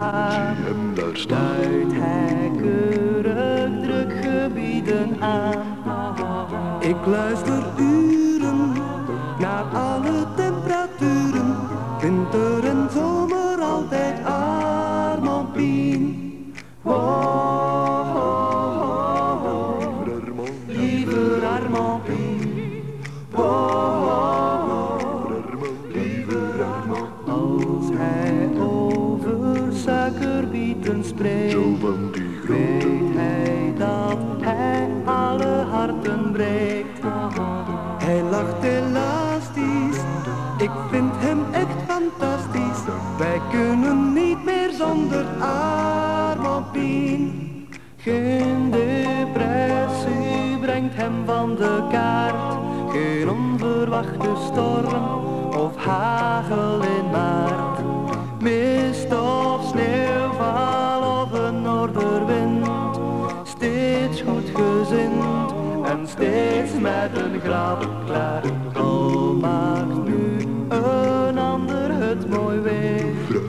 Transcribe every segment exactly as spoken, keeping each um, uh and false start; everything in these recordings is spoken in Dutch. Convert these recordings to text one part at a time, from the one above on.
zie hem daar staan. Duidt hij keurig drukgebieden aan. Ik luister uren naar alle temperaturen. Winter en zomer altijd Armand Pien. Wow, ho, ho, ho. Liever Armand Pien. Wow, ho, ho. Liever Armand. Als hij over suikerbieten spreekt, weet hij dat hij alle harten breekt. Hij lacht elastisch, ik vind hem echt fantastisch. Wij kunnen niet meer zonder Armand Pien. Geen depressie brengt hem van de kaart. Geen onverwachte storm of hagel in maart. Mist of sneeuwval of een noorderwind. Steeds goedgezind en steeds met een grap klaar. Al maakt nu een ander het mooi weer.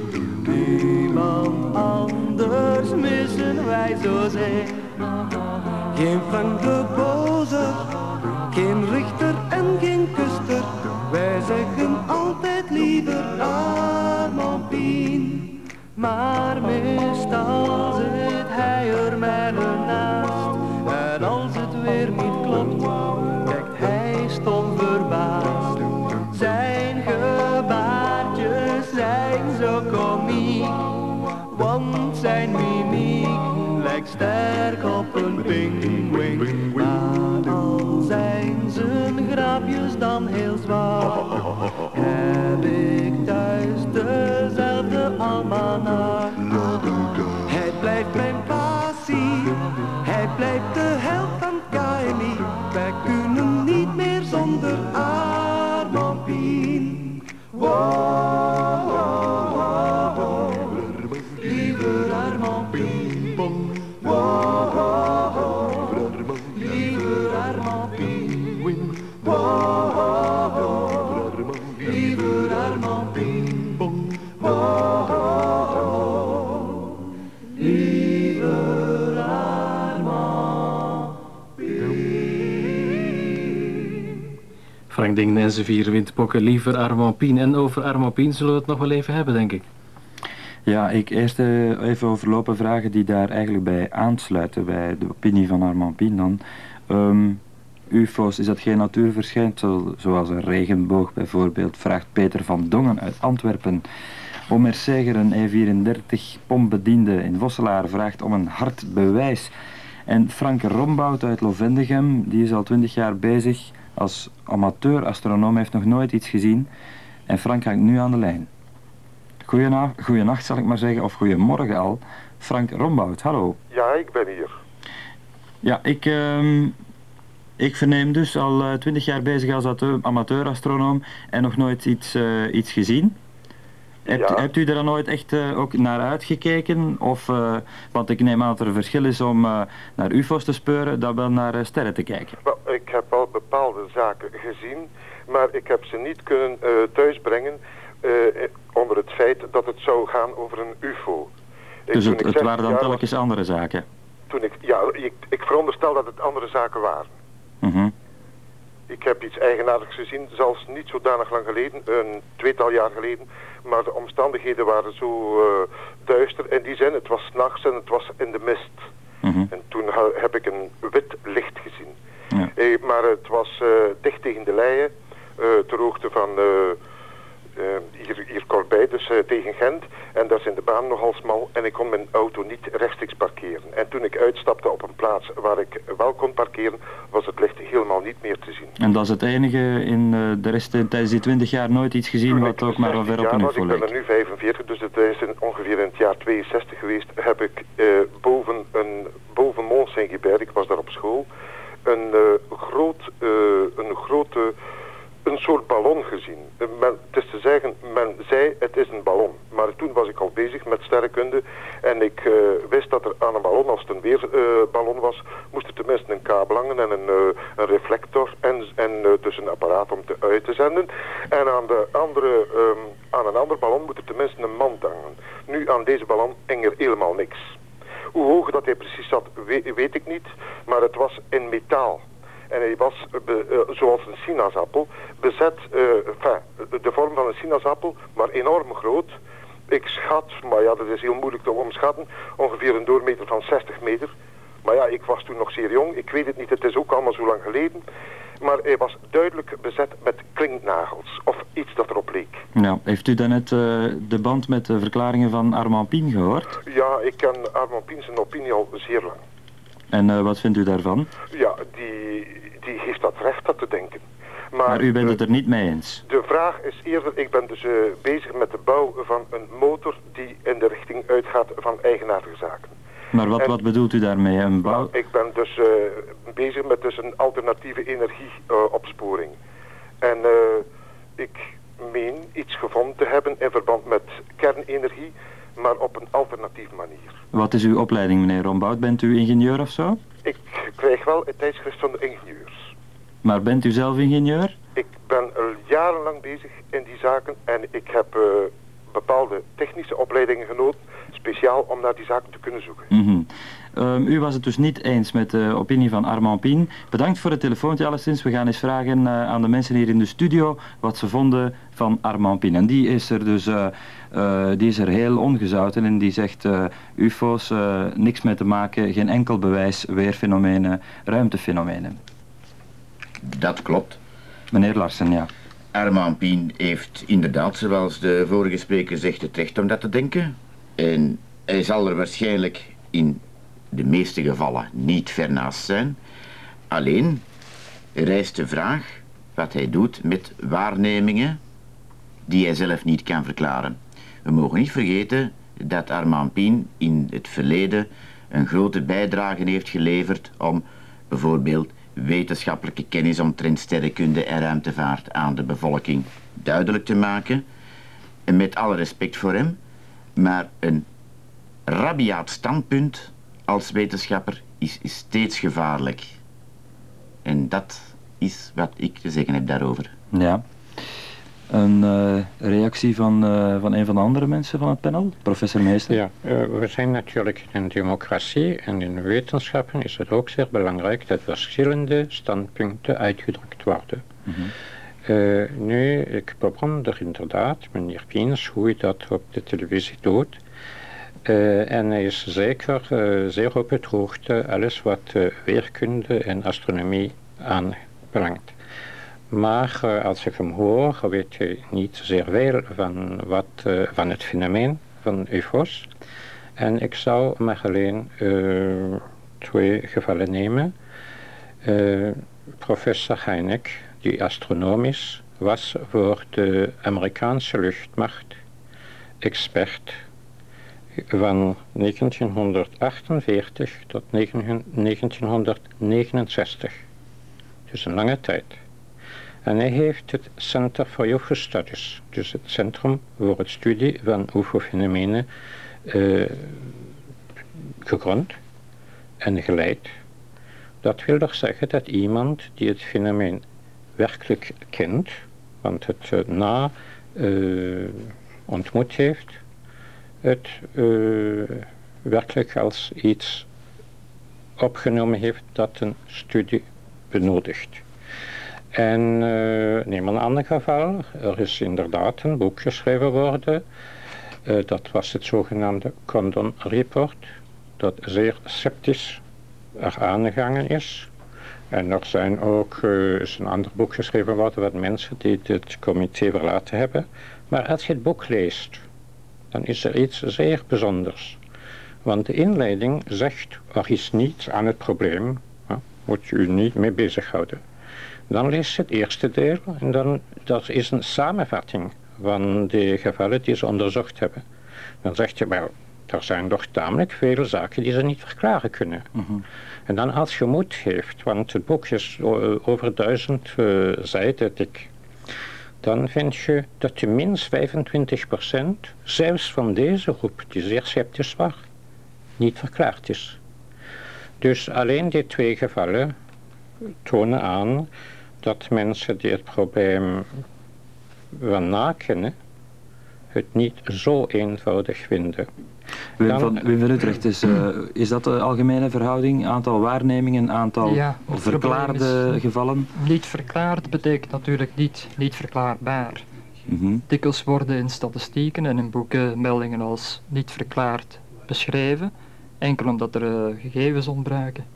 Niemand anders missen wij zozeer. Geen Frank de Boze, geen Richter en geen Kuster. Wij zeggen altijd liever Armand Pien. Maar meestal zit hij er mijlen naast. En als het weer niet klopt, kijkt hij stom verbaasd. Zijn gebaartjes zijn zo komiek, want zijn mimiek lijkt sterk op een pinguïn. Maar al zijn zijn grapjes dan heel zwaar, heb ik thuis dezelfde almanak. Hij blijft mijn passie, hij blijft de held van K M I. Wij kunnen niet meer zonder Armand Pien. Wow, wow, wow, wow. Liever Armand Pien. Wow, wow, wow. Liever Armand Pien. Wow, wow, wow. Liever Armand Pien. Wow, wow, wow. Liever Armand Pien. Frank Dingen en zijn vier windpokken, liever Armand Pien. En over Armand Pien zullen we het nog wel even hebben, denk ik. Ja, ik eerst uh, even overlopen vragen die daar eigenlijk bij aansluiten, bij de opinie van Armand Pien dan. Um, U F O's, is dat geen natuurverschijnsel, zoals een regenboog bijvoorbeeld, vraagt Peter van Dongen uit Antwerpen. Omer Seger, een E vierendertig pompbediende in Vosselaar, vraagt om een hard bewijs. En Frank Rombout uit Lovendegem, die is al twintig jaar bezig als amateur-astronoom, heeft nog nooit iets gezien. En Frank hangt nu aan de lijn. Goedenacht, goedenacht zal ik maar zeggen, of goedemorgen al. Frank Rombout, hallo. Ja, ik ben hier. Ja, ik, uh, ik verneem dus al twintig uh, jaar bezig als amateur-astronoom en nog nooit iets, uh, iets gezien. Hebt, ja. hebt u er dan nooit echt uh, ook naar uitgekeken? Of, uh, want ik neem aan dat er een verschil is om uh, naar U F O's te speuren dan wel naar uh, sterren te kijken. Wel, ik heb al bepaalde zaken gezien, maar ik heb ze niet kunnen uh, thuisbrengen uh, onder het feit dat het zou gaan over een U F O. Dus het, het waren dan telkens was, andere zaken? Toen ik, ja, ik, ik veronderstel dat het andere zaken waren. Mm-hmm. Ik heb iets eigenaardigs gezien, zelfs niet zodanig lang geleden, een tweetal jaar geleden. Maar de omstandigheden waren zo uh, duister. In die zin, het was 's nachts en het was in de mist. Mm-hmm. En toen ha heb ik een wit licht gezien. Ja. Eh, maar het was uh, dicht tegen de Leie, uh, ter hoogte van uh, uh, hier, hier Corbeil, dus uh, tegen Gent. En daar zijn de baan nogal smal en ik kon mijn auto niet rechtstreeks parkeren. En toen ik uitstapte op een plaats waar ik wel kon parkeren, was het licht helemaal niet meer te zien. En dat is het enige in uh, de rest tijdens die twintig jaar nooit iets gezien toen wat ook maar wel ver op een U F O leek? Ik ben er nu vijfenveertig, dus het is in, ongeveer in het jaar tweeënzestig geweest, heb ik uh, boven, een, boven Mont Saint-Guibert, ik was daar op school, een uh, groot, uh, een grote, een een soort ballon gezien. Men, het is te zeggen, men zei het is een ballon. Maar toen was ik al bezig met sterrenkunde en ik uh, wist dat er aan een ballon, als het een weerballon uh, was, moest er tenminste een kabel hangen en een, uh, een reflector en, en uh, dus een apparaat om te uit te zenden. En aan, de andere, um, aan een ander ballon moet er tenminste een mand hangen. Nu aan deze ballon hing er helemaal niks. Hoe hoog dat hij precies zat, weet, weet ik niet, maar het was in metaal. En hij was, be, uh, zoals een sinaasappel, bezet, uh, enfin, de vorm van een sinaasappel, maar enorm groot. Ik schat, maar ja, dat is heel moeilijk te omschatten, ongeveer een doormeter van zestig meter. Maar ja, ik was toen nog zeer jong, ik weet het niet, het is ook allemaal zo lang geleden. Maar hij was duidelijk bezet met klinknagels, of iets dat erop leek. Ja, heeft u daarnet uh, de band met de verklaringen van Armand Pien gehoord? Ja, ik ken Armand Pien zijn opinie al zeer lang. En uh, wat vindt u daarvan? Ja, die, die heeft dat recht dat te denken. Maar, maar u bent de, het er niet mee eens? De vraag is eerder, ik ben dus uh, bezig met de bouw van een motor die in de richting uitgaat van eigenaardige zaken. Maar wat, en, wat bedoelt u daarmee? Een bouw... nou, ik ben dus uh, bezig met dus een alternatieve energieopsporing. Uh, en uh, ik meen iets gevonden te hebben in verband met kernenergie, maar op een alternatieve manier. Wat is uw opleiding, meneer Rombout? Bent u ingenieur of zo? Ik krijg wel het tijdschrift van de ingenieurs. Maar bent u zelf ingenieur? Ik ben al jarenlang bezig in die zaken en ik heb uh, bepaalde technische opleidingen genoten, speciaal om naar die zaken te kunnen zoeken. Mm-hmm. um, u was het dus niet eens met de opinie van Armand Pien. Bedankt voor het telefoontje alleszins. We gaan eens vragen uh, aan de mensen hier in de studio wat ze vonden van Armand Pien. En die is er dus uh, uh, die is er heel ongezouten en die zegt uh, U F O's, uh, niks mee te maken, geen enkel bewijs, weerfenomenen, ruimtefenomenen. Dat klopt. Meneer Larsen, ja. Armand Pien heeft inderdaad, zoals de vorige spreker zegt, het recht om dat te denken. En hij zal er waarschijnlijk in de meeste gevallen niet ver naast zijn. Alleen rijst de vraag wat hij doet met waarnemingen die hij zelf niet kan verklaren. We mogen niet vergeten dat Armand Pien in het verleden een grote bijdrage heeft geleverd om bijvoorbeeld wetenschappelijke kennis omtrent sterrenkunde en ruimtevaart aan de bevolking duidelijk te maken. En met alle respect voor hem, maar een rabiaat standpunt als wetenschapper is, is steeds gevaarlijk. En dat is wat ik te zeggen heb daarover. Ja. Een uh, reactie van, uh, van een van de andere mensen van het panel, professor Meester? Ja, uh, we zijn natuurlijk in een democratie en in wetenschappen is het ook zeer belangrijk dat verschillende standpunten uitgedrukt worden. Mm-hmm. uh, nu, ik bewonder inderdaad meneer Piens hoe hij dat op de televisie doet. Uh, en hij is zeker uh, zeer op het hoogte alles wat uh, weerkunde en astronomie aanbelangt. Maar uh, als ik hem hoor, weet je niet zeer veel van, wat, uh, van het fenomeen van U F O's. En ik zou maar alleen uh, twee gevallen nemen. Uh, professor Heineck, die astronoom is, was voor de Amerikaanse luchtmacht expert van negentienhonderdachtenveertig tot negentienhonderdnegenenzestig. Dus een lange tijd. En hij heeft het Center for U F O Studies, dus het Centrum voor het Studie van U F O-fenomenen, uh, gegrond en geleid. Dat wil toch zeggen dat iemand die het fenomeen werkelijk kent, want het uh, na uh, ontmoet heeft, het uh, werkelijk als iets opgenomen heeft dat een studie benodigt. En uh, neem een ander geval, er is inderdaad een boek geschreven worden, uh, dat was het zogenaamde Condon Report, dat zeer sceptisch er aangegangen is. En er zijn ook, uh, is een ander boek geschreven worden wat mensen die het comité verlaten hebben. Maar als je het boek leest, dan is er iets zeer bijzonders. Want de inleiding zegt, er is niets aan het probleem, uh, moet je u niet mee bezighouden. Dan lees je het eerste deel en dan dat is een samenvatting van de gevallen die ze onderzocht hebben. Dan zeg je, wel, er zijn toch tamelijk veel zaken die ze niet verklaren kunnen. Mm-hmm. En dan als je moed heeft, want het boek is over duizend uh, zijden dik. dan vind je dat tenminste vijfentwintig procent, zelfs van deze groep die zeer sceptisch was, niet verklaard is. Dus alleen die twee gevallen tonen aan dat mensen die het probleem van nakennen, het niet zo eenvoudig vinden. Wim Dan- van, Wim van Utrecht, is, uh, is dat de algemene verhouding? Aantal waarnemingen, aantal Ja, het verklaarde probleem is- gevallen? Niet verklaard betekent natuurlijk niet, niet verklaarbaar. Mhm. Dikwijls worden in statistieken en in boeken meldingen als niet verklaard beschreven, enkel omdat er uh, gegevens ontbreken.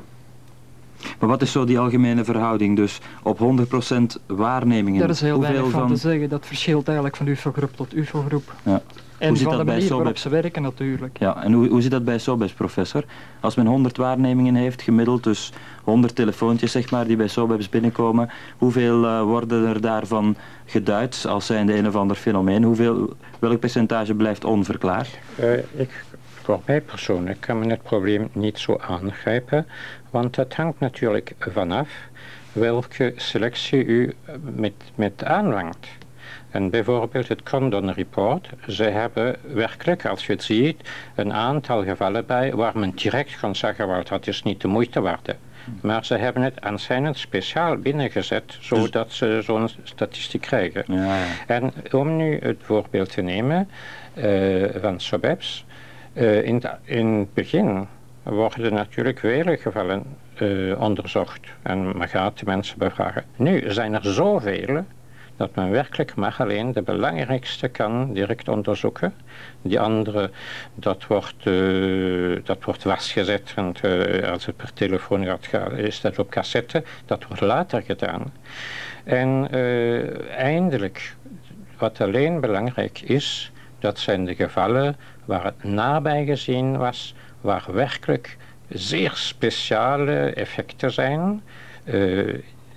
Maar wat is zo die algemene verhouding? Dus op honderd procent waarnemingen, Daar is heel hoeveel weinig van, van... te zeggen, dat verschilt eigenlijk van U F O-groep tot U F O-groep. Ja. En Hoe zit van dat de bij manier waarop SOBEP? ze werken natuurlijk. Ja, en hoe, hoe zit dat bij SOBEPS, professor? Als men honderd waarnemingen heeft, gemiddeld dus honderd telefoontjes zeg maar, die bij SOBEPS binnenkomen, hoeveel uh, worden er daarvan geduid als zijnde een of ander fenomeen? Hoeveel, welk percentage blijft onverklaard? Uh, ik, voor mij persoonlijk kan men het probleem niet zo aangrijpen, want het hangt natuurlijk vanaf welke selectie u met, met aanwangt. En bijvoorbeeld het Condon Report, ze hebben werkelijk, als je het ziet, een aantal gevallen bij waar men direct kan zeggen, wel, dat is niet de moeite waard. Maar ze hebben het aanschijnend speciaal binnengezet, zodat ze zo'n statistiek krijgen. Ja, ja. En om nu het voorbeeld te nemen uh, van SOBEPS, uh, in, in het begin worden natuurlijk vele gevallen uh, onderzocht en men gaat de mensen bevragen. Nu zijn er zoveel dat men werkelijk maar alleen de belangrijkste kan direct onderzoeken. Die andere, dat wordt, uh, dat wordt vastgezet, want uh, als het per telefoon gaat, gaat, is dat op cassette, dat wordt later gedaan. En uh, eindelijk, wat alleen belangrijk is, dat zijn de gevallen waar het nabij gezien was, waar werkelijk zeer speciale effecten zijn. Uh,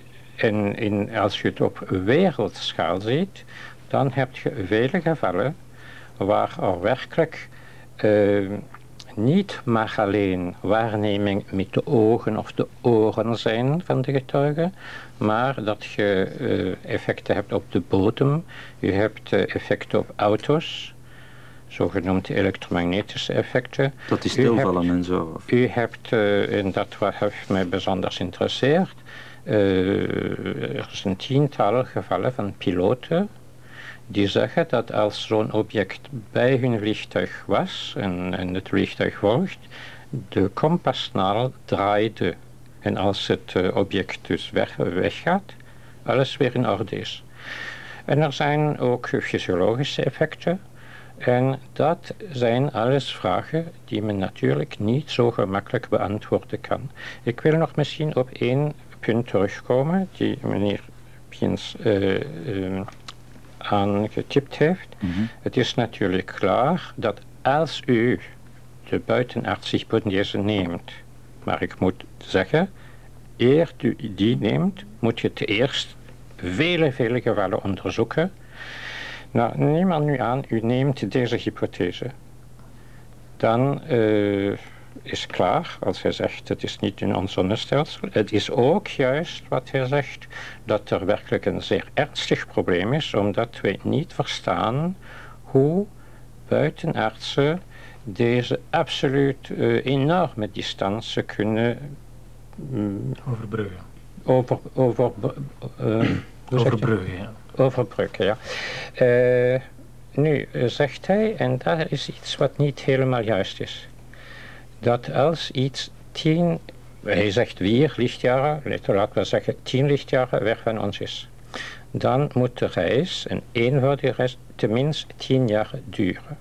En in, als je het op wereldschaal ziet, dan heb je vele gevallen waar er werkelijk uh, niet maar alleen waarneming met de ogen of de oren zijn van de getuigen, maar dat je uh, effecten hebt op de bodem, je hebt uh, effecten op auto's, zogenoemde elektromagnetische effecten. Dat is U stilvallen hebt, en zo. Of... U hebt, uh, en dat wat heeft mij bijzonder geïnteresseerd, Uh, er zijn tientallen gevallen van piloten die zeggen dat als zo'n object bij hun vliegtuig was en, en het vliegtuig volgt, de kompasnaal draaide. En als het uh, object dus weg, weggaat, alles weer in orde is. En er zijn ook fysiologische effecten. En dat zijn alles vragen die men natuurlijk niet zo gemakkelijk beantwoorden kan. Ik wil nog misschien op één punt terugkomen, die meneer Piens uh, uh, aangetipt heeft. Mm-hmm. Het is natuurlijk klaar dat als u de buitenartshypothese neemt, maar ik moet zeggen, eer u die neemt, moet je het eerst vele, vele gevallen onderzoeken. Nou, neem aan nu aan, u neemt deze hypothese. Dan uh, is klaar, als hij zegt, het is niet in ons zonnestelsel. Het is ook juist wat hij zegt, dat er werkelijk een zeer ernstig probleem is, omdat wij niet verstaan hoe buitenartsen deze absoluut uh, enorme distantie kunnen um, Overbruggen. over, over, uh, Overbruggen, ja. Overbruggen, ja. Uh, nu uh, zegt hij, en dat is iets wat niet helemaal juist is, dat als iets tien, hij zegt vier lichtjaren, laten we zeggen tien lichtjaren weg van ons is, dan moet de reis, een eenvoudige reis, tenminste tien jaar duren.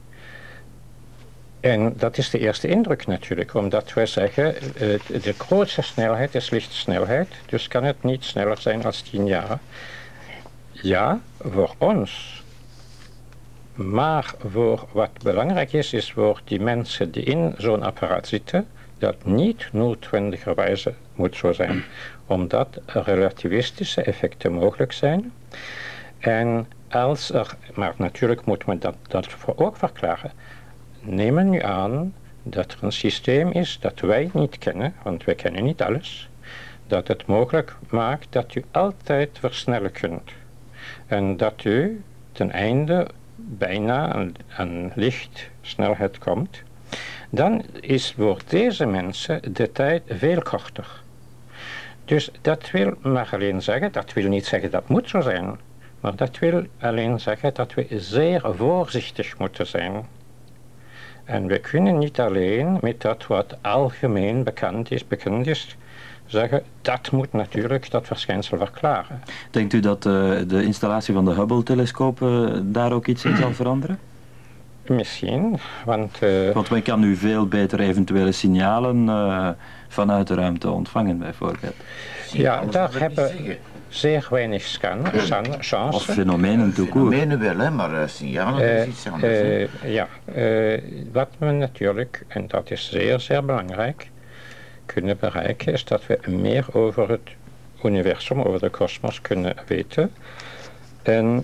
En dat is de eerste indruk natuurlijk, omdat wij zeggen, uh, de grootste snelheid is lichtsnelheid, dus kan het niet sneller zijn dan tien jaar. Ja, voor ons. Maar voor wat belangrijk is, is voor die mensen die in zo'n apparaat zitten, dat niet noodwendigerwijze moet zo zijn, omdat er relativistische effecten mogelijk zijn. En als er, maar natuurlijk moet men dat, dat ook verklaren. Nemen nu aan dat er een systeem is dat wij niet kennen, want wij kennen niet alles, dat het mogelijk maakt dat u altijd versnellen kunt. En dat u ten einde bijna aan, aan lichtsnelheid komt, dan is voor deze mensen de tijd veel korter. Dus dat wil maar alleen zeggen, dat wil niet zeggen dat moet zo zijn, maar dat wil alleen zeggen dat we zeer voorzichtig moeten zijn. En we kunnen niet alleen met dat wat algemeen bekend is, bekend is, zeggen dat moet natuurlijk dat verschijnsel verklaren. Denkt u dat uh, de installatie van de Hubble-telescoop uh, daar ook iets in zal veranderen? Misschien, want... Uh, want men kan nu veel beter eventuele signalen uh, vanuit de ruimte ontvangen, bijvoorbeeld. Ja, daar hebben zeer weinig scan, chance. Of fenomenen tout court. Fenomenen wel, hè, maar uh, signalen uh, is iets anders. Uh, ja, uh, wat we natuurlijk, en dat is zeer, zeer belangrijk, kunnen bereiken, is dat we meer over het universum, over de kosmos kunnen weten. En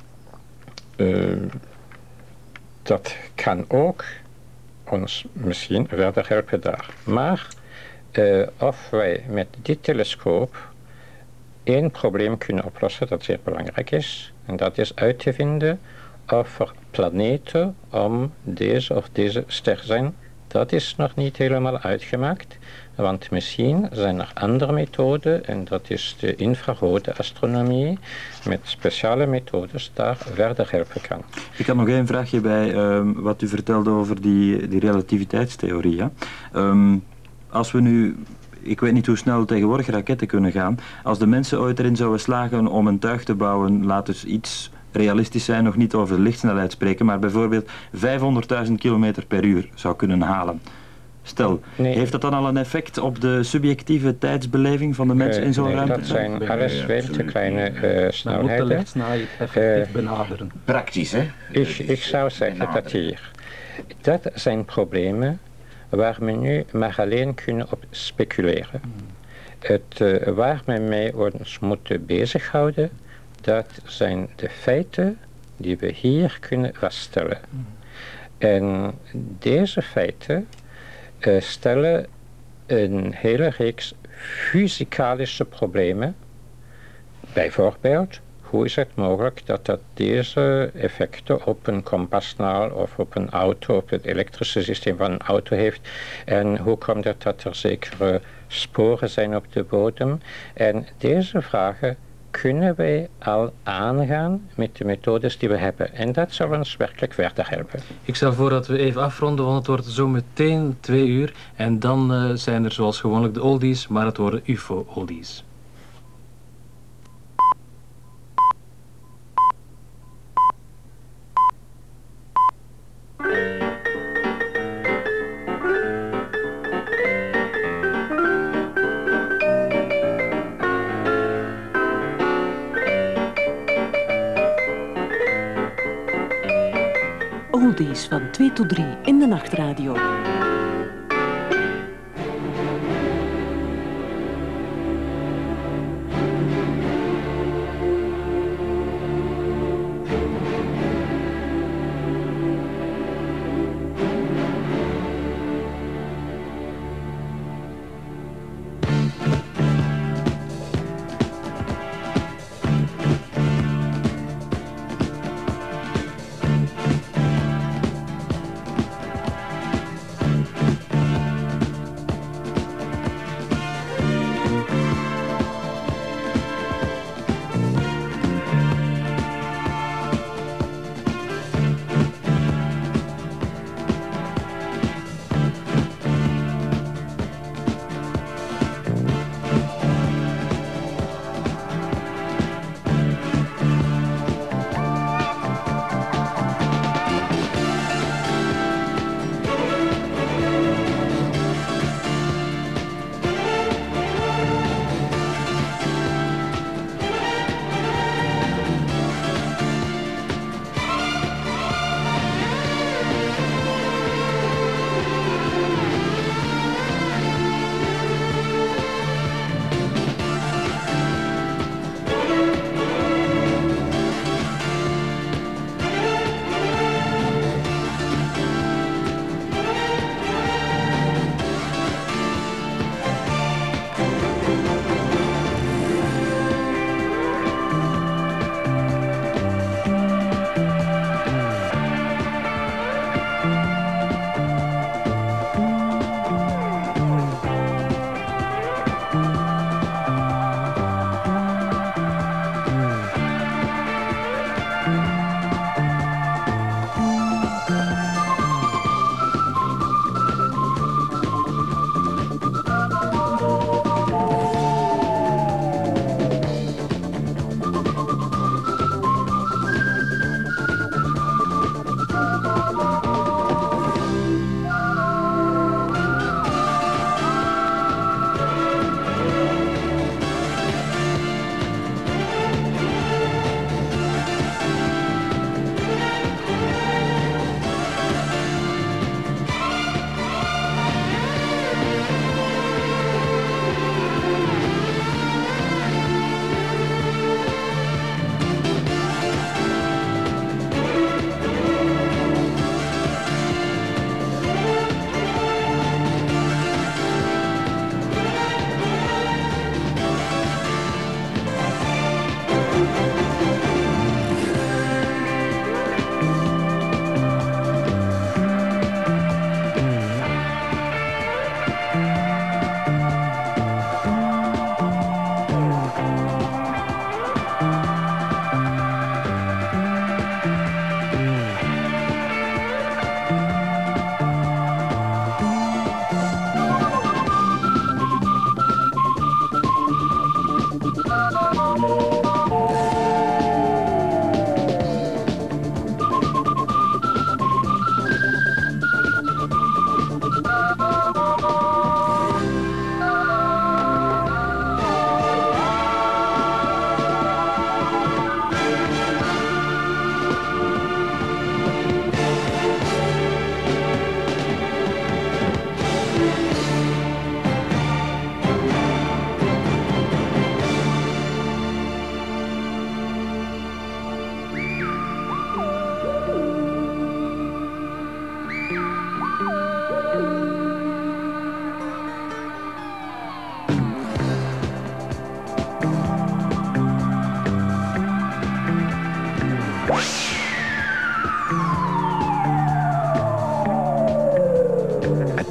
uh, dat kan ook ons misschien verder helpen daar. Maar uh, of wij met dit telescoop één probleem kunnen oplossen dat zeer belangrijk is, en dat is uit te vinden of er planeten om deze of deze ster zijn. Dat is nog niet helemaal uitgemaakt, want misschien zijn er andere methoden, en dat is de infrarode astronomie, met speciale methodes daar verder helpen kan. Ik had nog één vraagje bij um, wat u vertelde over die, die relativiteitstheorie. Hè? Um, als we nu, ik weet niet hoe snel tegenwoordig raketten kunnen gaan, als de mensen ooit erin zouden slagen om een tuig te bouwen, laat dus iets realistisch zijn, nog niet over de lichtsnelheid spreken, maar bijvoorbeeld vijfhonderdduizend kilometer per uur zou kunnen halen. Stel, nee. Heeft dat dan al een effect op de subjectieve tijdsbeleving van de mensen uh, in zo'n nee, ruimte? Dat zijn ja, alles veel te kleine uh, snelheden. De lichtsnelheid effectief uh, benaderen. Praktisch, hè? Ik, ik zou zeggen benaderen. Dat hier, dat zijn problemen waar we nu maar alleen kunnen op speculeren. Hmm. Het, uh, waar we mee ons moeten bezighouden, dat zijn de feiten die we hier kunnen vaststellen. Hmm. En deze feiten uh, stellen een hele reeks fysicalische problemen. Bijvoorbeeld, hoe is het mogelijk dat, dat deze effecten op een kompasnaal of op een auto, op het elektrische systeem van een auto heeft? En hoe komt het dat er zekere sporen zijn op de bodem? En deze vragen kunnen wij al aangaan met de methodes die we hebben. En dat zal ons werkelijk verder helpen. Ik stel voor dat we even afronden, want het wordt zo meteen twee uur. En dan uh, zijn er zoals gewoonlijk de oldies, maar het worden U F O-oldies. Oldies van twee tot drie in de nachtradio.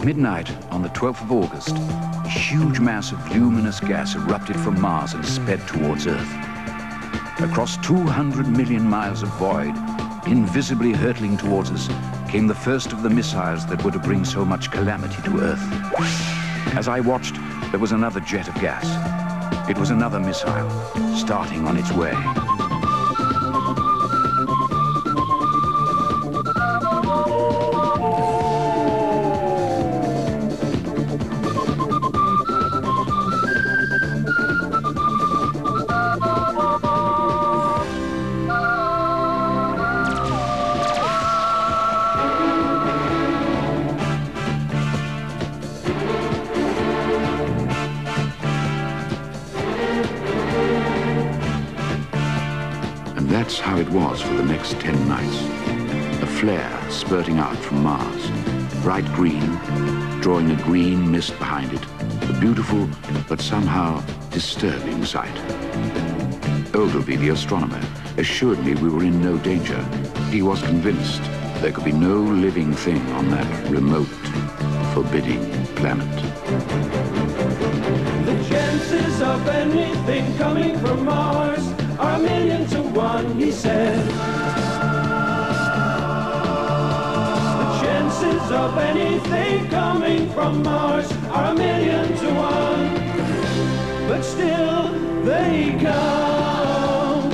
At midnight on the twelfth of August, a huge mass of luminous gas erupted from Mars and sped towards Earth. Across two hundred million miles of void, invisibly hurtling towards us, came the first of the missiles that were to bring so much calamity to Earth. As I watched, there was another jet of gas. It was another missile, starting on its way. That's how it was for the next ten nights. A flare spurting out from Mars, bright green, drawing a green mist behind it, a beautiful but somehow disturbing sight. Ogilvy, the astronomer, assured me we were in no danger. He was convinced there could be no living thing on that remote, forbidding planet. The chances of anything coming from Mars are a million to one, he said. The chances of anything coming from Mars are a million to one, but still they come.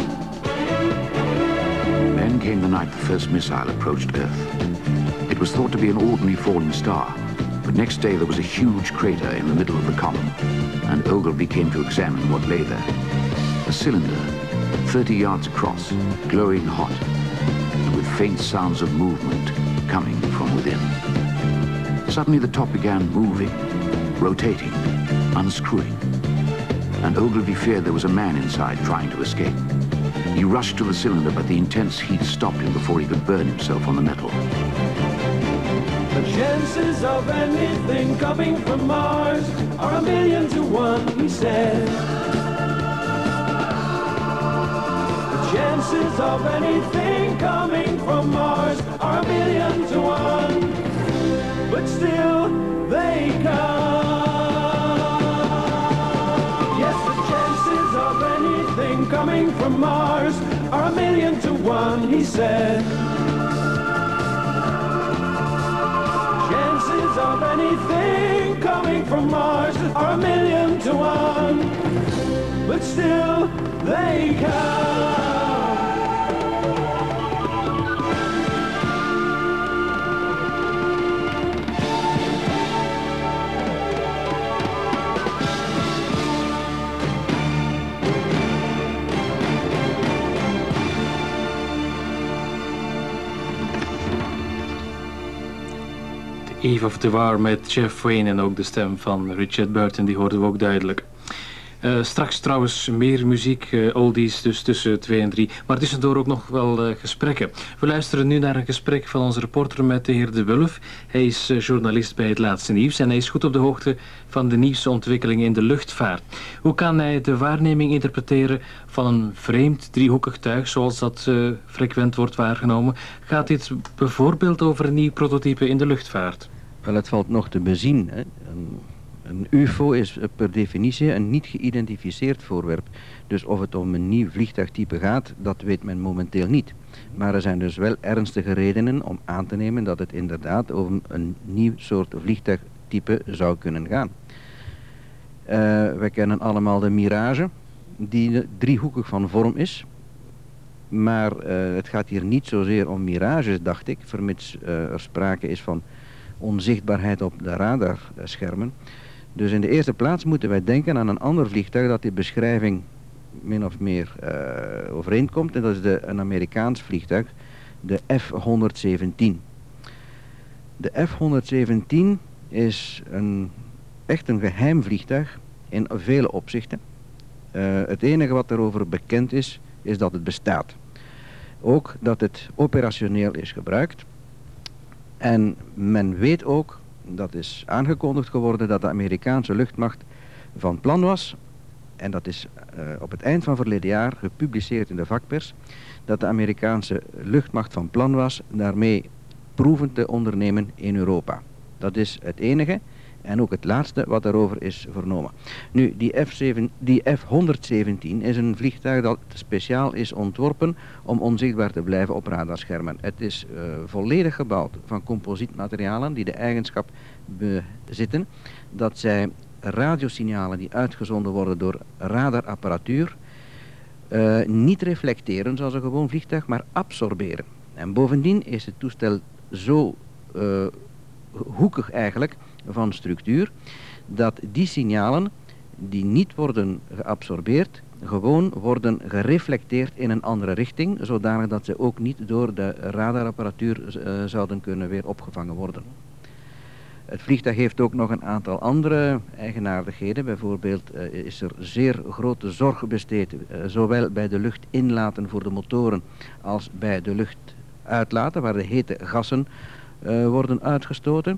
Then came the night the first missile approached Earth. It was thought to be an ordinary falling star, but next day there was a huge crater in the middle of the column, and Ogilvy came to examine what lay there. A cylinder, thirty yards across, glowing hot, and with faint sounds of movement coming from within. Suddenly the top began moving, rotating, unscrewing, and Ogilvy feared there was a man inside trying to escape. He rushed to the cylinder, but the intense heat stopped him before he could burn himself on the metal. The chances of anything coming from Mars are a million to one, he said. Chances of anything coming from Mars are a million to one, but still they come. Yes, the chances of anything coming from Mars are a million to one, he said. Chances of anything coming from Mars are a million to one, but still they come. Eve of the War met Jeff Wayne en ook de stem van Richard Burton, die hoorden we ook duidelijk. Uh, straks trouwens meer muziek, uh, oldies, dus tussen twee en drie. Maar tussendoor ook nog wel uh, gesprekken. We luisteren nu naar een gesprek van onze reporter met de heer De Wulf. Hij is uh, journalist bij Het Laatste Nieuws en hij is goed op de hoogte van de nieuwste ontwikkelingen in de luchtvaart. Hoe kan hij de waarneming interpreteren van een vreemd driehoekig tuig, zoals dat uh, frequent wordt waargenomen? Gaat dit bijvoorbeeld over een nieuw prototype in de luchtvaart? Wel, het valt nog te bezien. Hè. Een, een U F O is per definitie een niet geïdentificeerd voorwerp. Dus of het om een nieuw vliegtuigtype gaat, dat weet men momenteel niet. Maar er zijn dus wel ernstige redenen om aan te nemen dat het inderdaad over een nieuw soort vliegtuigtype zou kunnen gaan. Uh, wij kennen allemaal de Mirage, die driehoekig van vorm is. Maar uh, het gaat hier niet zozeer om mirages, dacht ik, vermits uh, er sprake is van onzichtbaarheid op de radarschermen. Dus in de eerste plaats moeten wij denken aan een ander vliegtuig dat die beschrijving min of meer uh, overeenkomt. En dat is de, een Amerikaans vliegtuig, de F honderdzeventien. De F honderdzeventien is een, echt een geheim vliegtuig in vele opzichten. Uh, het enige wat erover bekend is, is dat het bestaat. Ook dat het operationeel is gebruikt. En men weet ook, dat is aangekondigd geworden, dat de Amerikaanse luchtmacht van plan was, en dat is uh, op het eind van verleden jaar gepubliceerd in de vakpers, dat de Amerikaanse luchtmacht van plan was daarmee proeven te ondernemen in Europa. Dat is het enige en ook het laatste wat daarover is vernomen. Nu, die F zeven, die F honderdzeventien is een vliegtuig dat speciaal is ontworpen om onzichtbaar te blijven op radarschermen. Het is uh, volledig gebouwd van composietmaterialen die de eigenschap bezitten dat zij radiosignalen die uitgezonden worden door radarapparatuur uh, niet reflecteren zoals een gewoon vliegtuig, maar absorberen. En bovendien is het toestel zo uh, hoekig eigenlijk van structuur dat die signalen die niet worden geabsorbeerd gewoon worden gereflecteerd in een andere richting, zodanig dat ze ook niet door de radarapparatuur uh, zouden kunnen weer opgevangen worden. Het vliegtuig heeft ook nog een aantal andere eigenaardigheden. Bijvoorbeeld uh, is er zeer grote zorg besteed, uh, zowel bij de lucht inlaten voor de motoren als bij de lucht uitlaten, waar de hete gassen uh, worden uitgestoten.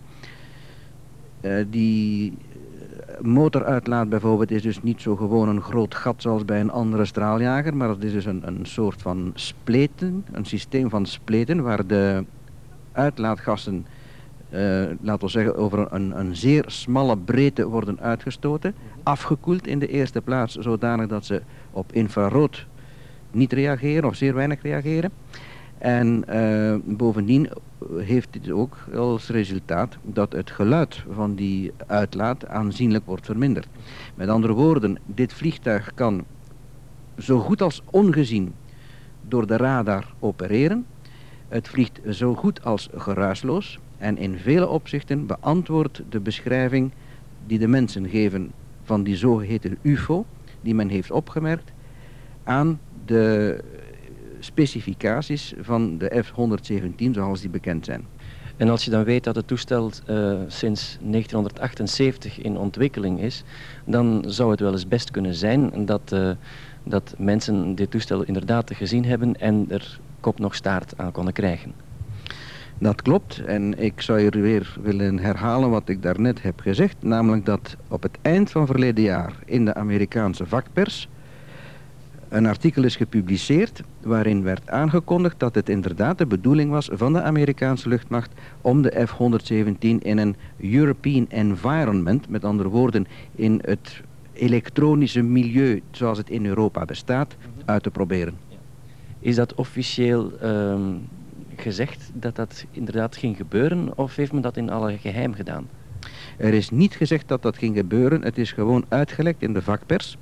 Uh, die motoruitlaat bijvoorbeeld is dus niet zo gewoon een groot gat zoals bij een andere straaljager, maar het is dus een, een soort van spleten, een systeem van spleten waar de uitlaatgassen Uh, laten we zeggen, over een, een zeer smalle breedte worden uitgestoten, afgekoeld in de eerste plaats, zodanig dat ze op infrarood niet reageren of zeer weinig reageren. En uh, bovendien heeft dit ook als resultaat dat het geluid van die uitlaat aanzienlijk wordt verminderd. Met andere woorden, dit vliegtuig kan zo goed als ongezien door de radar opereren. Het vliegt zo goed als geruisloos. En in vele opzichten beantwoordt de beschrijving die de mensen geven van die zogeheten U F O, die men heeft opgemerkt, aan de specificaties van de F honderdzeventien zoals die bekend zijn. En als je dan weet dat het toestel uh, sinds negentienhonderdachtenzeventig in ontwikkeling is, dan zou het wel eens best kunnen zijn dat, uh, dat mensen dit toestel inderdaad gezien hebben en er kop nog staart aan konden krijgen. Dat klopt en ik zou hier weer willen herhalen wat ik daarnet heb gezegd, namelijk dat op het eind van verleden jaar in de Amerikaanse vakpers een artikel is gepubliceerd waarin werd aangekondigd dat het inderdaad de bedoeling was van de Amerikaanse luchtmacht om de F honderdzeventien in een European environment, met andere woorden in het elektronische milieu zoals het in Europa bestaat, uit te proberen. Is dat officieel um, gezegd dat dat inderdaad ging gebeuren of heeft men dat in alle geheim gedaan? Er is niet gezegd dat dat ging gebeuren, het is gewoon uitgelekt in de vakpers.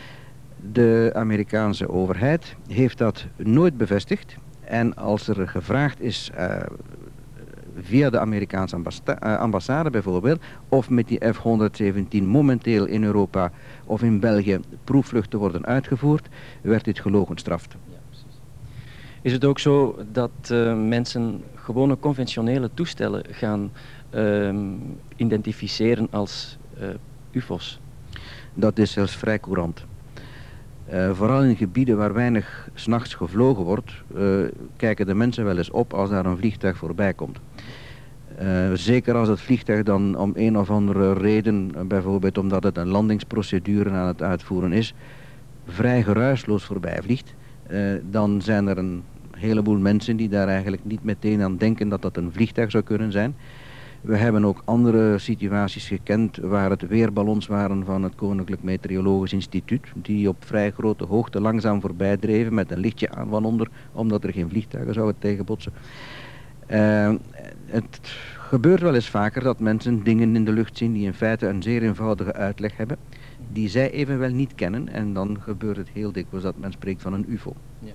De Amerikaanse overheid heeft dat nooit bevestigd en als er gevraagd is uh, via de Amerikaanse ambassa- uh, ambassade bijvoorbeeld of met die F honderdzeventien momenteel in Europa of in België proefvluchten worden uitgevoerd, werd dit gelogenstraft. Ja, precies. Is het ook zo dat uh, mensen gewone conventionele toestellen gaan uh, identificeren als uh, U F O's? Dat is zelfs vrij courant. Uh, vooral in gebieden waar weinig 's nachts gevlogen wordt, uh, kijken de mensen wel eens op als daar een vliegtuig voorbij komt. Uh, zeker als het vliegtuig dan om een of andere reden, uh, bijvoorbeeld omdat het een landingsprocedure aan het uitvoeren is, vrij geruisloos voorbij vliegt, uh, dan zijn er een heleboel mensen die daar eigenlijk niet meteen aan denken dat dat een vliegtuig zou kunnen zijn. We hebben ook andere situaties gekend waar het weerballons waren van het Koninklijk Meteorologisch Instituut, die op vrij grote hoogte langzaam voorbij dreven met een lichtje aan van onder, omdat er geen vliegtuigen zouden tegenbotsen. Uh, het gebeurt wel eens vaker dat mensen dingen in de lucht zien die in feite een zeer eenvoudige uitleg hebben, die zij evenwel niet kennen en dan gebeurt het heel dikwijls dat men spreekt van een U F O. Ja.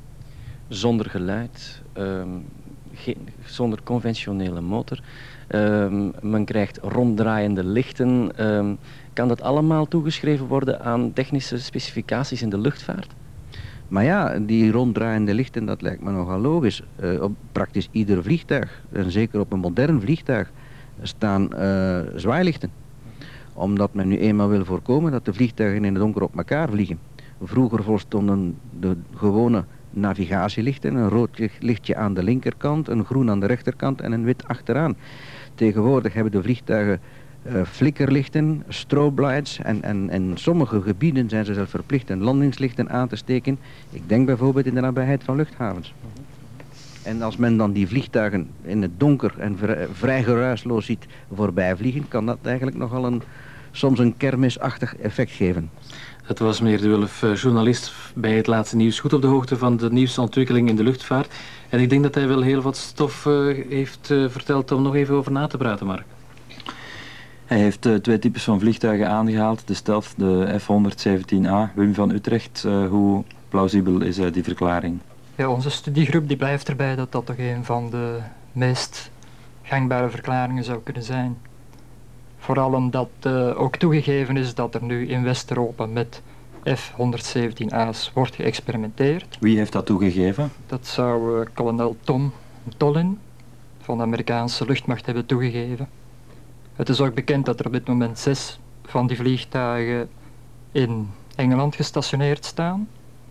Zonder geluid, um, geen, zonder conventionele motor. Um, men krijgt ronddraaiende lichten. Um, kan dat allemaal toegeschreven worden aan technische specificaties in de luchtvaart? Maar ja, die ronddraaiende lichten, dat lijkt me nogal logisch. Uh, op praktisch ieder vliegtuig, en zeker op een modern vliegtuig, staan uh, zwaailichten. Omdat men nu eenmaal wil voorkomen dat de vliegtuigen in het donker op elkaar vliegen. Vroeger voorstonden de gewone navigatielichten, een rood lichtje aan de linkerkant, een groen aan de rechterkant en een wit achteraan. Tegenwoordig hebben de vliegtuigen uh, flikkerlichten, strobe lights en, en in sommige gebieden zijn ze zelf verplicht een landingslichten aan te steken. Ik denk bijvoorbeeld in de nabijheid van luchthavens. En als men dan die vliegtuigen in het donker en vrij, vrij geruisloos ziet voorbij vliegen, kan dat eigenlijk nogal een, soms een kermisachtig effect geven. Het was meneer De Wulf, journalist bij het laatste nieuws, goed op de hoogte van de nieuwste ontwikkeling in de luchtvaart. En ik denk dat hij wel heel wat stof uh, heeft uh, verteld om nog even over na te praten, Mark. Hij heeft uh, twee types van vliegtuigen aangehaald, de Stealth, de F honderdzeventien A. Wim van Utrecht, uh, hoe plausibel is uh, die verklaring? Ja, onze studiegroep die blijft erbij dat dat toch een van de meest gangbare verklaringen zou kunnen zijn. Vooral omdat uh, ook toegegeven is dat er nu in West-Europa met F honderdzeventien A's wordt geëxperimenteerd. Wie heeft dat toegegeven? Dat zou uh, kolonel Tom Tollin van de Amerikaanse luchtmacht hebben toegegeven. Het is ook bekend dat er op dit moment zes van die vliegtuigen in Engeland gestationeerd staan.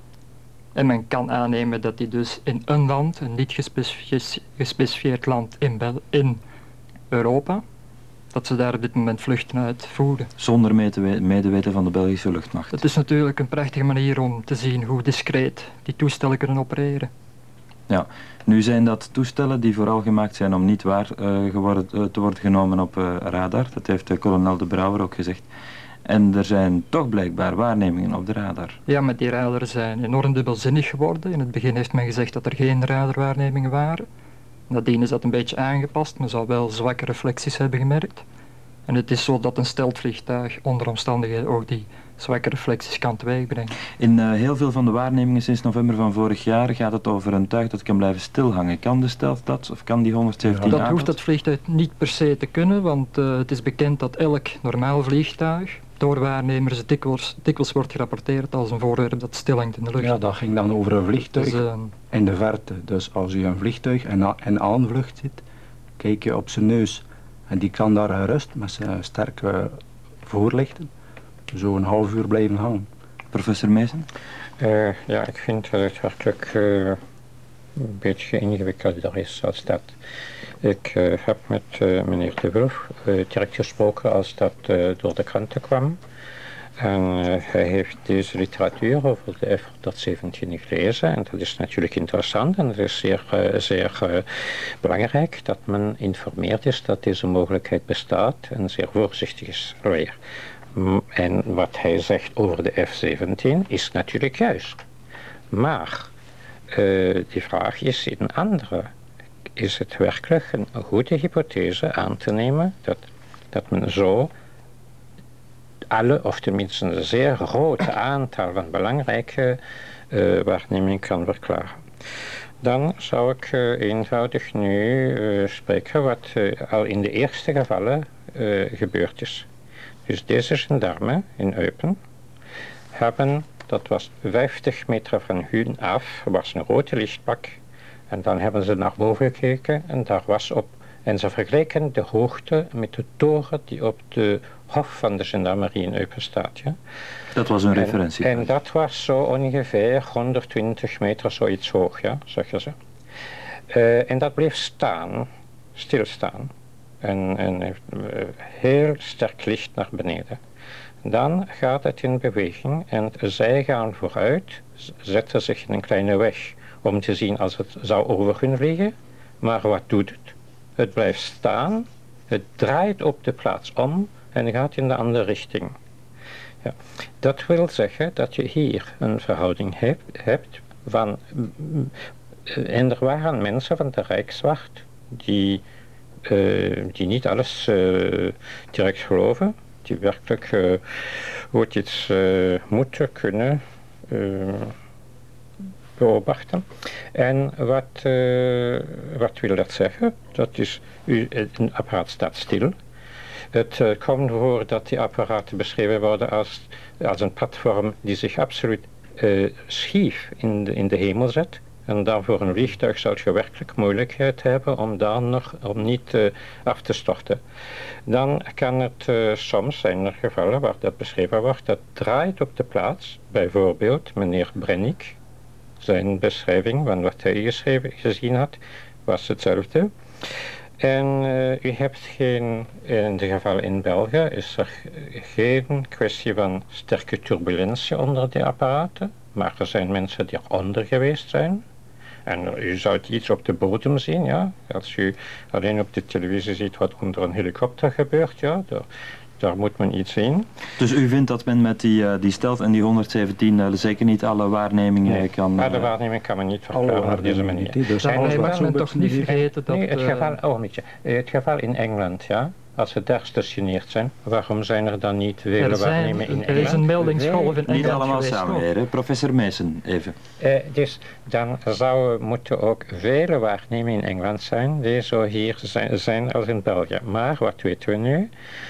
En men kan aannemen dat die dus in een land, een niet gespecificeerd, gespecifieerd land in, Bel in Europa, dat ze daar op dit moment vluchten uitvoeren. Zonder medeweten van de Belgische luchtmacht. Het is natuurlijk een prachtige manier om te zien hoe discreet die toestellen kunnen opereren. Ja, nu zijn dat toestellen die vooral gemaakt zijn om niet waar uh, geworden, uh, te worden genomen op uh, radar. Dat heeft uh, kolonel De Brouwer ook gezegd. En er zijn toch blijkbaar waarnemingen op de radar. Ja, maar die radar zijn enorm dubbelzinnig geworden. In het begin heeft men gezegd dat er geen radarwaarnemingen waren. Nadien is dat een beetje aangepast, men zou wel zwakke reflecties hebben gemerkt. En het is zo dat een steltvliegtuig onder omstandigheden ook die zwakke reflecties kan teweegbrengen. In uh, heel veel van de waarnemingen sinds november van vorig jaar gaat het over een tuig dat kan blijven stilhangen. Kan de Stealth dat of kan die honderdzeventien ja, dat hoeft dat vliegtuig niet per se te kunnen, want uh, het is bekend dat elk normaal vliegtuig door waarnemers dikwijls, dikwijls wordt gerapporteerd als een voorwerp dat stilhangt in de lucht. Ja, dat ging dan over een vliegtuig dus, uh, in de verte. Dus als u een vliegtuig in, in aanvlucht ziet, kijk je op zijn neus. En die kan daar gerust met zijn sterke voorlichten zo een half uur blijven hangen. Professor Meesen? Uh, ja, ik vind dat het werkelijk uh, een beetje ingewikkelder is als dat. Ik uh, heb met uh, meneer De Wulf uh, direct gesproken als dat uh, door de kranten kwam. En uh, hij heeft deze literatuur over de F honderdzeventien gelezen. En dat is natuurlijk interessant en het is zeer, uh, zeer uh, belangrijk dat men informeerd is dat deze mogelijkheid bestaat en zeer voorzichtig is weer. En wat hij zegt over de F zeventien is natuurlijk juist. Maar uh, die vraag is een andere. Is het werkelijk een goede hypothese aan te nemen dat, dat men zo alle, of tenminste een zeer groot aantal van belangrijke uh, waarnemingen kan verklaren? Dan zou ik uh, eenvoudig nu uh, spreken wat uh, al in de eerste gevallen uh, gebeurd is. Dus deze gendarmen in Eupen hebben, dat was vijftig meter van hun af, was een rode lichtbak. En dan hebben ze naar boven gekeken en daar was op, en ze vergeleken de hoogte met de toren die op de hof van de gendarmerie in Eupen staat. Ja. Dat was een en, referentie. En dat was zo ongeveer honderdtwintig meter, zoiets hoog, ja, zeggen ze. Uh, en dat bleef staan, stilstaan. En, en uh, heel sterk licht naar beneden. Dan gaat het in beweging en zij gaan vooruit, zetten zich in een kleine weg om te zien als het zou over hun vliegen. Maar wat doet het? Het blijft staan, het draait op de plaats om en gaat in de andere richting. Ja. Dat wil zeggen dat je hier een verhouding hebt, hebt van... En er waren mensen van de Rijkswacht die, uh, die niet alles uh, direct geloven. Die werkelijk uh, goed iets uh, moeten kunnen uh, beobachten. En wat, uh, wat wil dat zeggen? Dat is, u, een apparaat staat stil. Het uh, komt voor dat die apparaten beschreven worden als, als een platform die zich absoluut uh, schief in de, in de hemel zet. En dan voor een vliegtuig zou je werkelijk moeilijkheid hebben om daar nog om niet uh, af te storten. Dan kan het uh, soms zijn er gevallen waar dat beschreven wordt, dat draait op de plaats. Bijvoorbeeld meneer Brennick, zijn beschrijving van wat hij geschreven, gezien had, was hetzelfde. En uh, u hebt geen, in de geval in België is er geen kwestie van sterke turbulentie onder die apparaten, maar er zijn mensen die eronder geweest zijn. En u zou iets op de bodem zien, ja. Als u alleen op de televisie ziet wat onder een helikopter gebeurt, ja, daar, daar moet men iets zien. Dus u vindt dat men met die, uh, die stealth en die honderdzeventien uh, zeker niet alle waarnemingen nee, kan... Uh, alle waarnemingen kan men niet verklaren op deze manier. Dus dan moet men toch niet vergeten dat... Nee, het geval, oh, een beetje, het geval in Engeland, ja. Als ze daar gestationeerd zijn, waarom zijn er dan niet vele waarnemingen in Engeland? Er is een meldingsgolf in Engeland. Niet allemaal geweest, samen, heren. Professor Mason, even. Uh, dus dan zou moeten ook vele waarnemingen in Engeland zijn, die zo hier zijn, zijn als in België. Maar wat weten we nu?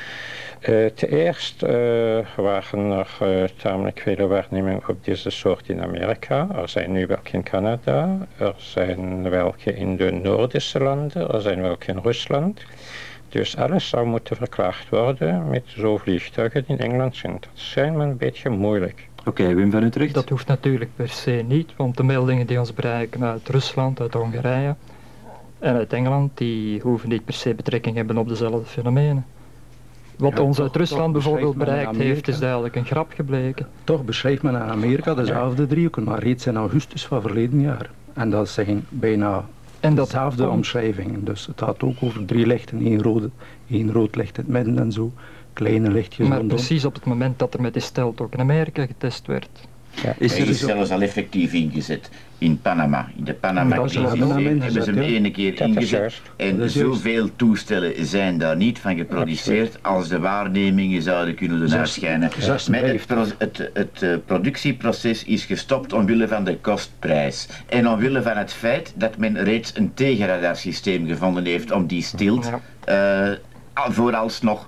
Uh, ten eerste uh, waren er uh, tamelijk vele waarnemingen op deze soort in Amerika. Er zijn nu welke in Canada, er zijn welke in de Noordische landen, er zijn welke in Rusland. Dus alles zou moeten verklaard worden met zo'n vliegtuigen die in Engeland zijn. Dat zijn maar een beetje moeilijk. Oké, okay, Wim van Utrecht? Dat hoeft natuurlijk per se niet, want de meldingen die ons bereiken uit Rusland, uit Hongarije en uit Engeland, die hoeven niet per se betrekking hebben op dezelfde fenomenen. Wat ja, ons uit Rusland bijvoorbeeld bereikt heeft, is duidelijk een grap gebleken. Toch beschrijft men in Amerika dezelfde driehoeken, maar reeds in augustus van verleden jaar. En dat zijn bijna en dat dezelfde omschrijvingen. Dus het gaat ook over drie lichten, één, rode, één rood licht in het midden en zo. Kleine lichtjes maar rondom. Precies op het moment dat er met die stealth ook in Amerika getest werd. Ja, is er is zelfs al effectief ingezet in Panama. In de Panama-crisis hebben ze hem ene keer ingezet. En zoveel toestellen zijn daar niet van geproduceerd als de waarnemingen zouden kunnen doen uitschijnen. Met het, pro het, het uh, productieproces is gestopt omwille van de kostprijs. En omwille van het feit dat men reeds een tegenradarsysteem gevonden heeft om die stilt uh, vooralsnog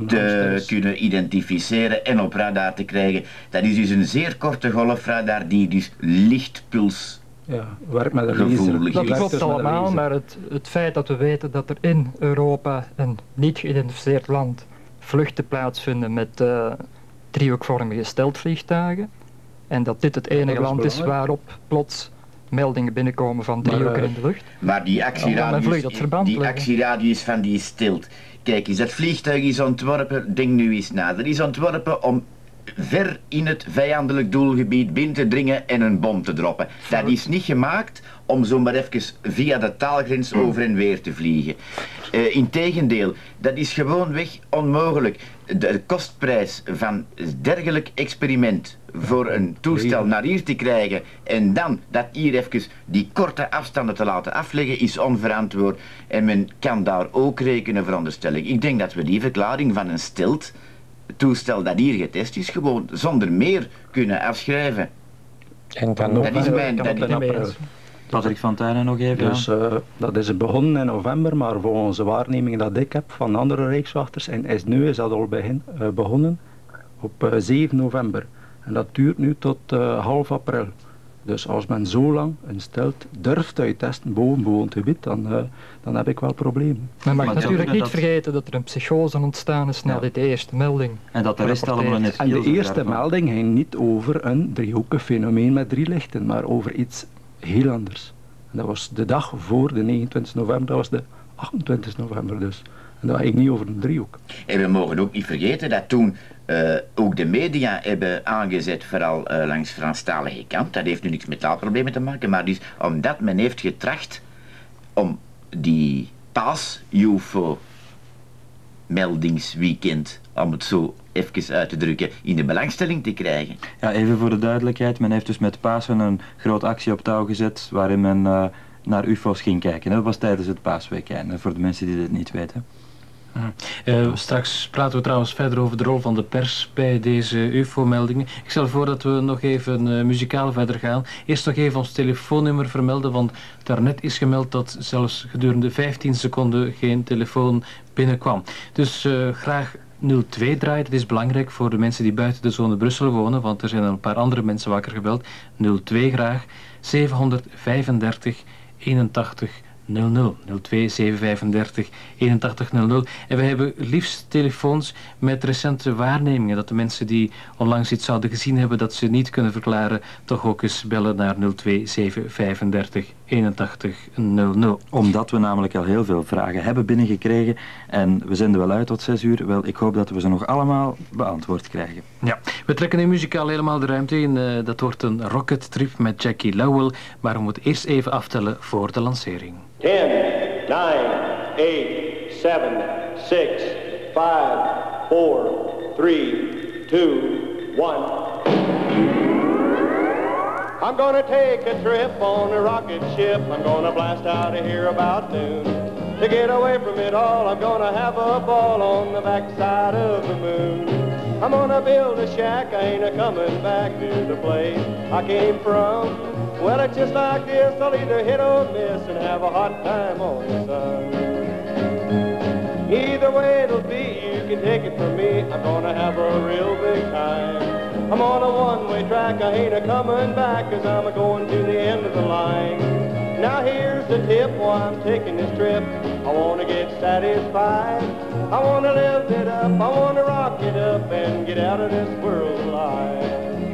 te kunnen identificeren en op radar te krijgen. Dat is dus een zeer korte golfradar die dus lichtpuls ja, werkt met een laser. Dat klopt allemaal, maar het, het feit dat we weten dat er in Europa een niet geïdentificeerd land vluchten plaatsvinden met uh, driehoekvormige steltvliegtuigen en dat dit het enige ja, land is waarop plots meldingen binnenkomen van driehoeken in de lucht. Maar die actieradius, die actieradius van die stilt. Kijk eens, dat vliegtuig is ontworpen, denk nu eens na, dat is ontworpen om ver in het vijandelijk doelgebied binnen te dringen en een bom te droppen. Dat is niet gemaakt om zomaar even via de taalgrens over en weer te vliegen. Uh, integendeel, dat is gewoonweg onmogelijk. De kostprijs van dergelijk experiment voor een toestel naar hier te krijgen en dan dat hier even die korte afstanden te laten afleggen is onverantwoord en men kan daar ook rekenen veronderstel ik. Ik denk dat we die verklaring van een stealth toestel dat hier getest is gewoon zonder meer kunnen afschrijven. En dan dat is mijn... Dat is Patrick van Tuinen nog even. Dus uh, dat is begonnen in november, maar volgens de waarneming dat ik heb van andere rijkswachters in Esneu is dat al begin, uh, begonnen op uh, zeven november. En dat duurt nu tot uh, half april. Dus als men zo lang een stealth durft uittesten boven bewoond gebied, dan, uh, dan heb ik wel problemen. Men mag maar natuurlijk niet dat... vergeten dat er een psychose ontstaan is na ja. dit eerste melding. En dat de rest allemaal net En de eerste daarvan. melding ging niet over een driehoekig fenomeen met drie lichten, maar over iets heel anders. En dat was de dag voor de negenentwintigste november, dat was de achtentwintigste november dus. En dat ging niet over een driehoek. En we mogen ook niet vergeten dat toen uh, ook de media hebben aangezet, vooral uh, langs Franstalige kant. Dat heeft nu niks met taalproblemen te maken, maar dus omdat men heeft getracht om die paas-U F O-meldingsweekend, om het zo even uit te drukken, in de belangstelling te krijgen. Ja, even voor de duidelijkheid, men heeft dus met Pasen een grote actie op touw gezet waarin men uh, naar U F O's ging kijken. Dat was tijdens het paasweekend, voor de mensen die dit niet weten. Uh, straks praten we trouwens verder over de rol van de pers bij deze U F O-meldingen. Ik stel voor dat we nog even uh, muzikaal verder gaan. Eerst nog even ons telefoonnummer vermelden, want daarnet is gemeld dat zelfs gedurende vijftien seconden geen telefoon binnenkwam. Dus uh, graag nul twee draaien. Dat is belangrijk voor de mensen die buiten de zone Brussel wonen, want er zijn een paar andere mensen wakker gebeld. nul twee graag, zevenhonderdvijfendertig eenentachtig nul nul. nul twee zeven drie vijf eenentachtig nul nul. En we hebben liefst telefoons met recente waarnemingen. Dat de mensen die onlangs iets zouden gezien hebben dat ze niet kunnen verklaren, toch ook eens bellen naar nul twee zeven vijf drie eenentachtig nul nul. Omdat we namelijk al heel veel vragen hebben binnengekregen en we zenden wel uit tot zes uur. Wel, ik hoop dat we ze nog allemaal beantwoord krijgen. Ja, we trekken in muzikaal helemaal de ruimte in. Uh, dat wordt een rocket trip met Jackie Lowell, maar we moeten eerst even aftellen voor de lancering. ten, nine, eight, seven, six, five, four, three, two, one. I'm gonna take a trip on a rocket ship. I'm gonna blast out of here about noon. To get away from it all, I'm gonna have a ball on the backside of the moon. I'm gonna build a shack, I ain't a-coming back to the place I came from. Well, it's just like this, I'll either hit or miss and have a hot time on the sun. Either way it'll be, you can take it from me, I'm gonna have a real big time. I'm on a one-way track, I ain't a-coming back, cause I'm a-going to the end of the line. Now here's the tip, why I'm taking this trip, I wanna get satisfied. I wanna live it up, I wanna rock it up, and get out of this world alive.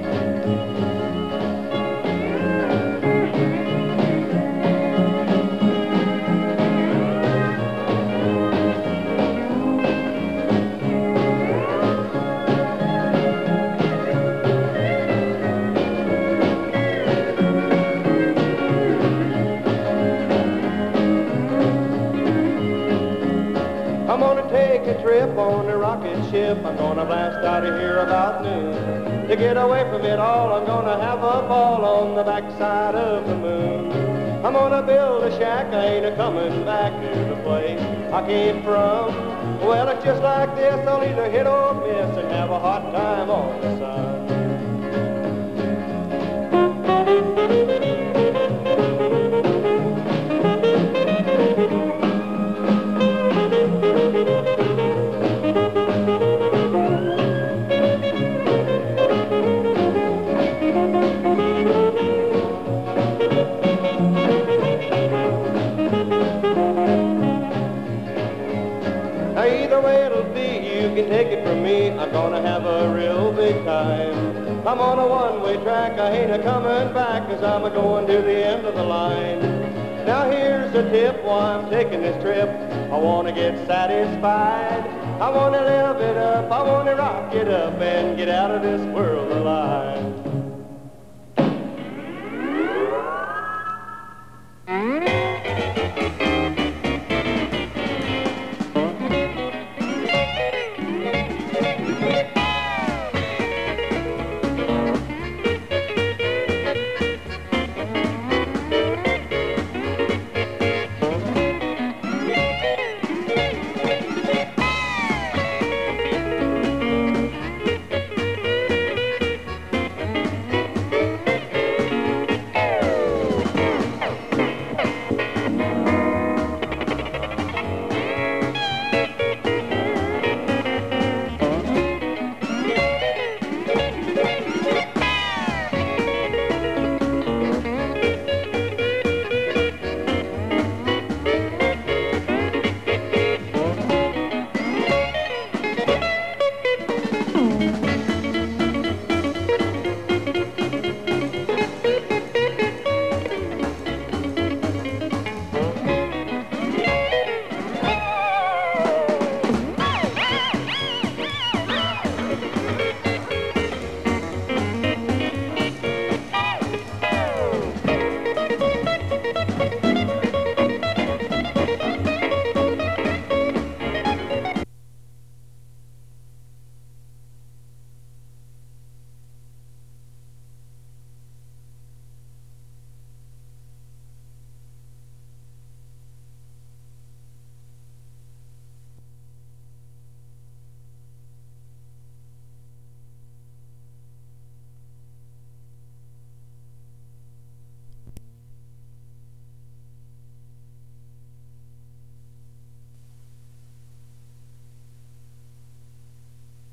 I'm gonna take a trip on a rocket ship. I'm gonna blast out of here about noon. To get away from it all, I'm gonna have a ball on the backside of the moon. I'm gonna build a shack, I ain't a-coming back to the place I came from. Well, it's just like this, I'll either hit or miss and have a hot time on the sun. Either way it'll be, you can take it from me, I'm gonna have a real big time. I'm on a one-way track, I ain't a-coming back, cause I'm a-going to the end of the line. Now here's the tip, why I'm taking this trip, I wanna get satisfied. I wanna live it up, I wanna rock it up, and get out of this world alive.